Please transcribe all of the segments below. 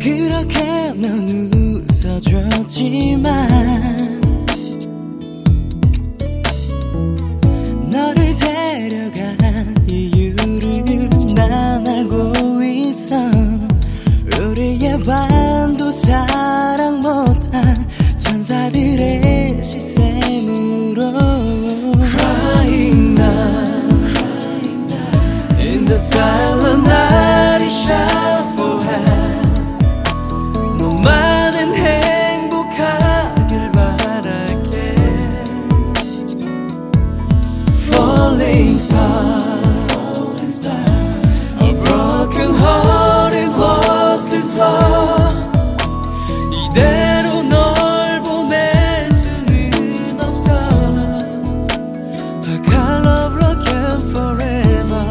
그렇게 넌 웃어줬지만 너를 데려간 이유를 난 알고 있어. 우리의 밤도 사랑 못한 천사들의 시샘으로 Crying now In the silent night I shout for help. 너만은 행복하길 바랄게. Falling star, a broken hearted was his love. 이대로 널 보낼 수는 없어. The color of love forever.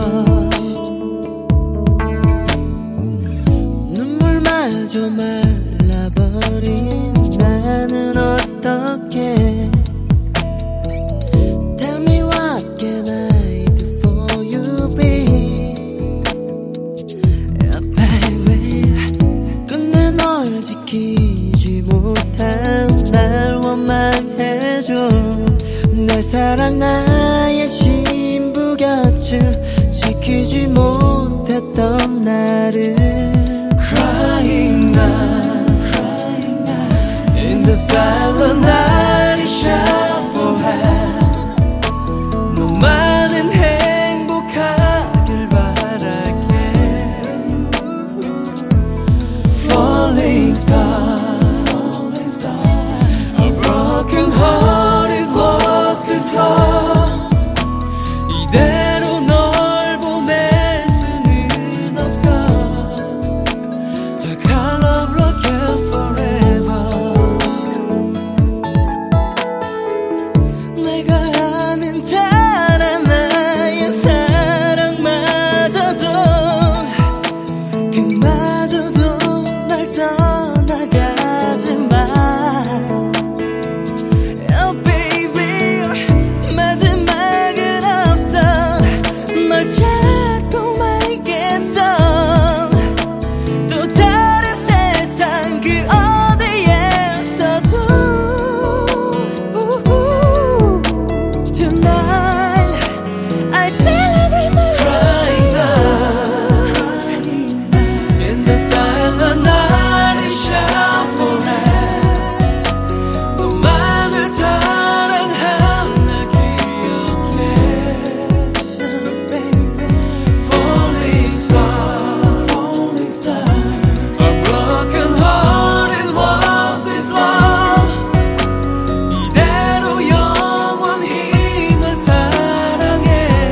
눈물마저 말라버린 나는 어떻게. Tell me what can I do for you, babe. Yeah, baby. 끝내 널 지키지 못한 날 원망해줘. 내 사랑 나의 신부 곁을 지키지 못했던 나를 Crying now In the silent night I shout for help. 너만은 행복하길 바랄게. Falling star, a broken hearted was his love. 이대로 널 보낼 수는 없어. The color of love forever. 내가 아는 단 하나의 사랑마저도 그마저도 날 떠나가지마. Oh baby 마지막은 없어. 널 찾고 말겠어. 또 다른 세상 그 어디에서도 Tonight I celebrate my life. In the silent night I shout for help. 너만을 사랑한 날 기억해. Falling star, a broken hearted was his love. 이대로 영원히 널 사랑해.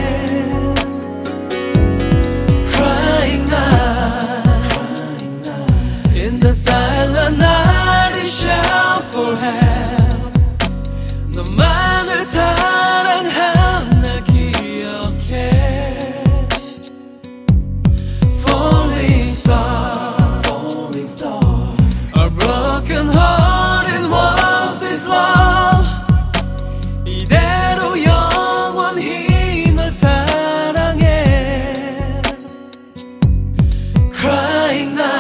Crying now In the silent night I shout for help. 너만을 사랑한 날 기억해. Falling star, a broken hearted was his love. 이대로 영원히 널 사랑해. Crying now